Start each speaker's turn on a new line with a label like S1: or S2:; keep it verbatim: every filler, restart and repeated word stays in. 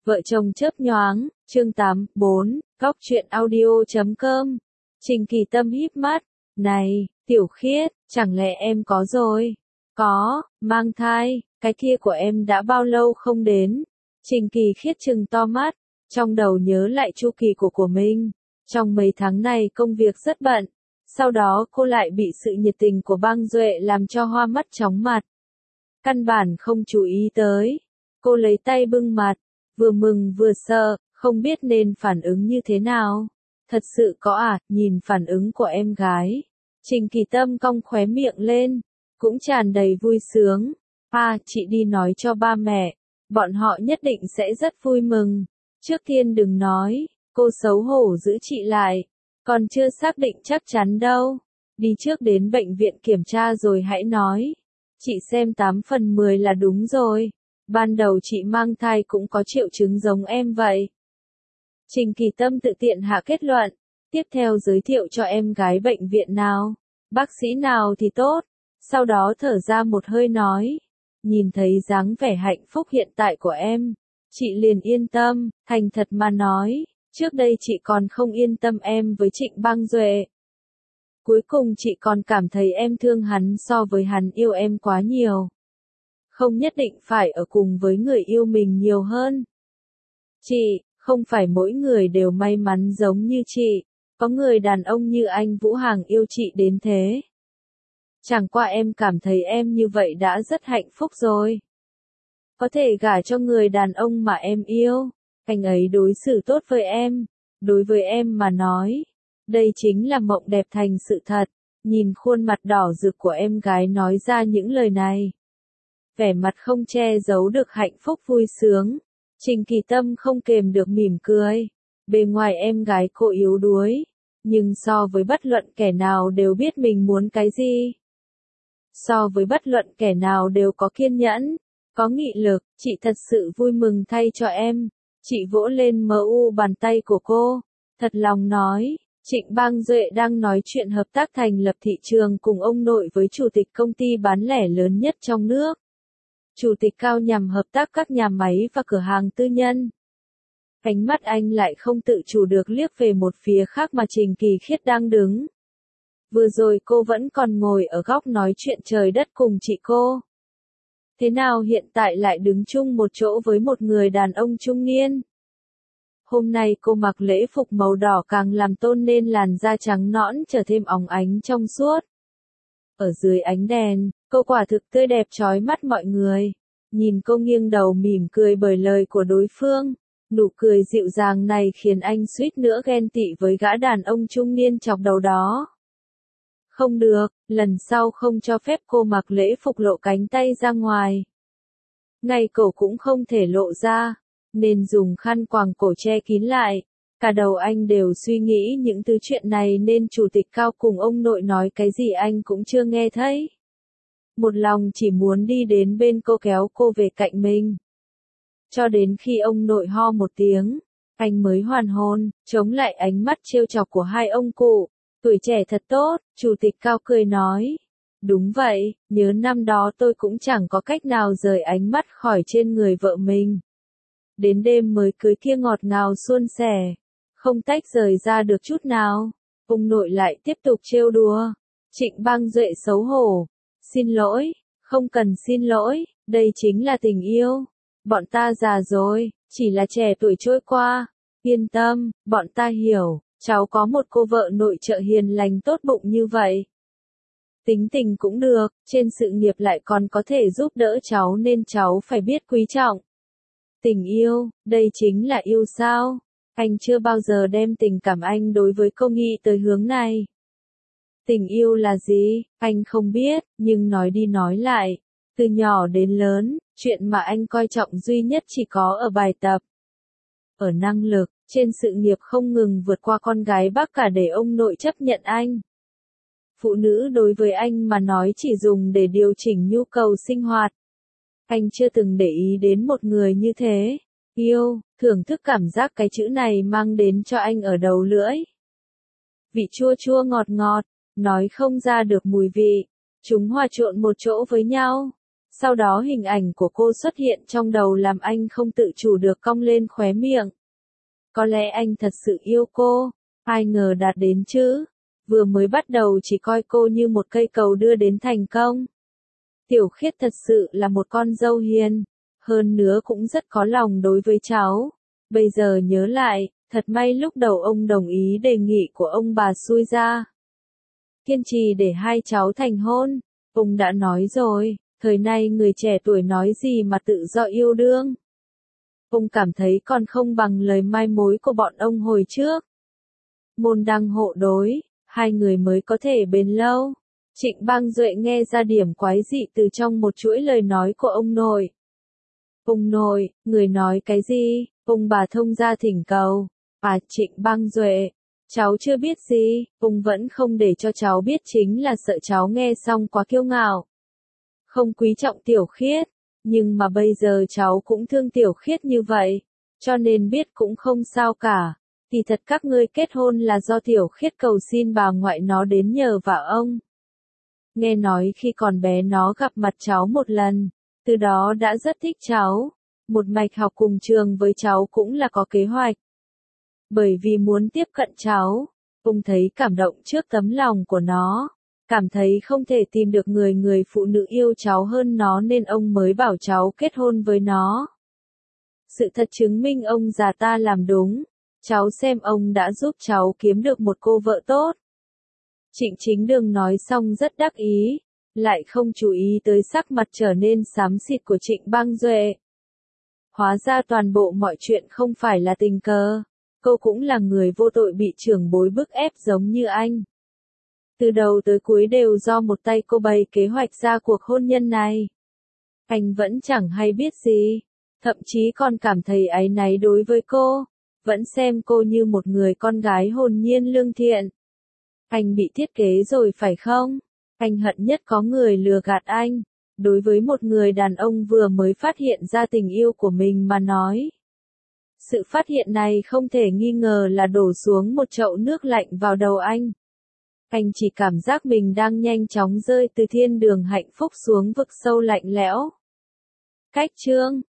S1: Vợ chồng chớp nhoáng, chương tám, bốn, góc truyện audio chấm com. Trình Kỳ Tâm híp mắt, này, Tiểu Khiết, chẳng lẽ em có rồi? Có, mang thai, cái kia của em đã bao lâu không đến? Trình Kỳ Khiết trừng to mắt, trong đầu nhớ lại chu kỳ của của mình. Trong mấy tháng này công việc rất bận, sau đó cô lại bị sự nhiệt tình của Băng Duệ làm cho hoa mắt chóng mặt. Căn bản không chú ý tới, cô lấy tay bưng mặt, vừa mừng vừa sợ, không biết nên phản ứng như thế nào. Thật sự có à, nhìn phản ứng của em gái. Trình Kỳ Tâm cong khóe miệng lên, cũng tràn đầy vui sướng. À, chị đi nói cho ba mẹ, bọn họ nhất định sẽ rất vui mừng. Trước tiên đừng nói, cô xấu hổ giữ chị lại, còn chưa xác định chắc chắn đâu. Đi trước đến bệnh viện kiểm tra rồi hãy nói. Chị xem tám phần mười là đúng rồi. Ban đầu chị mang thai cũng có triệu chứng giống em vậy. Trình Kỳ Tâm tự tiện hạ kết luận, tiếp theo giới thiệu cho em gái bệnh viện nào, bác sĩ nào thì tốt, sau đó thở ra một hơi nói, nhìn thấy dáng vẻ hạnh phúc hiện tại của em, chị liền yên tâm, thành thật mà nói, trước đây chị còn không yên tâm em với Trịnh Băng Duệ. Cuối cùng chị còn cảm thấy em thương hắn so với hắn yêu em quá nhiều. Không nhất định phải ở cùng với người yêu mình nhiều hơn. Chị, không phải mỗi người đều may mắn giống như chị, có người đàn ông như anh Vũ Hàng yêu chị đến thế. Chẳng qua em cảm thấy em như vậy đã rất hạnh phúc rồi. Có thể gả cho người đàn ông mà em yêu, anh ấy đối xử tốt với em, đối với em mà nói, đây chính là mộng đẹp thành sự thật. Nhìn khuôn mặt đỏ rực của em gái nói ra những lời này, vẻ mặt không che giấu được hạnh phúc vui sướng. Trình Kỳ Tâm không kềm được mỉm cười. Bề ngoài em gái cô yếu đuối, nhưng so với bất luận kẻ nào đều biết mình muốn cái gì. So với bất luận kẻ nào đều có kiên nhẫn, có nghị lực, chị thật sự vui mừng thay cho em. Chị vỗ lên mờ u bàn tay của cô, thật lòng nói, Trịnh Băng Duệ đang nói chuyện hợp tác thành lập thị trường cùng ông nội với chủ tịch công ty bán lẻ lớn nhất trong nước. Chủ tịch Cao nhằm hợp tác các nhà máy và cửa hàng tư nhân. Ánh mắt anh lại không tự chủ được liếc về một phía khác mà Trình Kỳ Khiết đang đứng. Vừa rồi cô vẫn còn ngồi ở góc nói chuyện trời đất cùng chị cô. Thế nào hiện tại lại đứng chung một chỗ với một người đàn ông trung niên? Hôm nay cô mặc lễ phục màu đỏ càng làm tôn nên làn da trắng nõn trở thêm óng ánh trong suốt. Ở dưới ánh đèn, cô quả thực tươi đẹp chói mắt mọi người. Nhìn cô nghiêng đầu mỉm cười bởi lời của đối phương, nụ cười dịu dàng này khiến anh suýt nữa ghen tị với gã đàn ông trung niên chọc đầu đó. Không được, lần sau không cho phép cô mặc lễ phục lộ cánh tay ra ngoài. Ngay cổ cũng không thể lộ ra, nên dùng khăn quàng cổ che kín lại. Cả đầu anh đều suy nghĩ những thứ chuyện này nên chủ tịch Cao cùng ông nội nói cái gì anh cũng chưa nghe thấy. Một lòng chỉ muốn đi đến bên cô kéo cô về cạnh mình. Cho đến khi ông nội ho một tiếng, anh mới hoàn hồn, chống lại ánh mắt trêu chọc của hai ông cụ. Tuổi trẻ thật tốt, chủ tịch Cao cười nói. Đúng vậy, nhớ năm đó tôi cũng chẳng có cách nào rời ánh mắt khỏi trên người vợ mình. Đến đêm mới cưới kia ngọt ngào suôn sẻ, không tách rời ra được chút nào. Ông nội lại tiếp tục trêu đùa. Trịnh Băng Duệ xấu hổ. Xin lỗi, không cần xin lỗi, đây chính là tình yêu. Bọn ta già rồi, chỉ là trẻ tuổi trôi qua. Yên tâm, bọn ta hiểu, cháu có một cô vợ nội trợ hiền lành tốt bụng như vậy. Tính tình cũng được, trên sự nghiệp lại còn có thể giúp đỡ cháu nên cháu phải biết quý trọng. Tình yêu, đây chính là yêu sao? Anh chưa bao giờ đem tình cảm anh đối với cô nghĩ tới hướng này. Tình yêu là gì, anh không biết, nhưng nói đi nói lại, từ nhỏ đến lớn, chuyện mà anh coi trọng duy nhất chỉ có ở bài tập. Ở năng lực, trên sự nghiệp không ngừng vượt qua con gái bác cả để ông nội chấp nhận anh. Phụ nữ đối với anh mà nói chỉ dùng để điều chỉnh nhu cầu sinh hoạt. Anh chưa từng để ý đến một người như thế. Yêu, thưởng thức cảm giác cái chữ này mang đến cho anh ở đầu lưỡi. Vị chua chua ngọt ngọt, nói không ra được mùi vị. Chúng hòa trộn một chỗ với nhau. Sau đó hình ảnh của cô xuất hiện trong đầu làm anh không tự chủ được cong lên khóe miệng. Có lẽ anh thật sự yêu cô, ai ngờ đạt đến chứ. Vừa mới bắt đầu chỉ coi cô như một cây cầu đưa đến thành công. Tiểu Khiết thật sự là một con dâu hiền, hơn nữa cũng rất có lòng đối với cháu. Bây giờ nhớ lại, thật may lúc đầu ông đồng ý đề nghị của ông bà xui ra. Kiên trì để hai cháu thành hôn, ông đã nói rồi, thời nay người trẻ tuổi nói gì mà tự do yêu đương. Ông cảm thấy còn không bằng lời mai mối của bọn ông hồi trước. Môn đăng hộ đối, hai người mới có thể bền lâu. Trịnh Bang Duệ nghe ra điểm quái dị từ trong một chuỗi lời nói của ông nội. Ông nội, người nói cái gì? Ông bà thông gia thỉnh cầu. À, Trịnh Bang Duệ, cháu chưa biết gì, ông vẫn không để cho cháu biết chính là sợ cháu nghe xong quá kiêu ngạo. Không quý trọng Tiểu Khiết, nhưng mà bây giờ cháu cũng thương Tiểu Khiết như vậy, cho nên biết cũng không sao cả. Thì thật các ngươi kết hôn là do Tiểu Khiết cầu xin bà ngoại nó đến nhờ vả ông. Nghe nói khi còn bé nó gặp mặt cháu một lần, từ đó đã rất thích cháu. Một mạch học cùng trường với cháu cũng là có kế hoạch. Bởi vì muốn tiếp cận cháu, ông thấy cảm động trước tấm lòng của nó. Cảm thấy không thể tìm được người người phụ nữ yêu cháu hơn nó nên ông mới bảo cháu kết hôn với nó. Sự thật chứng minh ông già ta làm đúng. Cháu xem ông đã giúp cháu kiếm được một cô vợ tốt. Trịnh Chính Đường nói xong rất đắc ý, lại không chú ý tới sắc mặt trở nên xám xịt của Trịnh Bang Duệ. Hóa ra toàn bộ mọi chuyện không phải là tình cờ, cô cũng là người vô tội bị trưởng bối bức ép giống như anh. Từ đầu tới cuối đều do một tay cô bày kế hoạch ra cuộc hôn nhân này. Anh vẫn chẳng hay biết gì, thậm chí còn cảm thấy áy náy đối với cô, vẫn xem cô như một người con gái hồn nhiên lương thiện. Anh bị thiết kế rồi phải không? Anh hận nhất có người lừa gạt anh. Đối với một người đàn ông vừa mới phát hiện ra tình yêu của mình mà nói. Sự phát hiện này không thể nghi ngờ là đổ xuống một chậu nước lạnh vào đầu anh. Anh chỉ cảm giác mình đang nhanh chóng rơi từ thiên đường hạnh phúc xuống vực sâu lạnh lẽo. Cách chương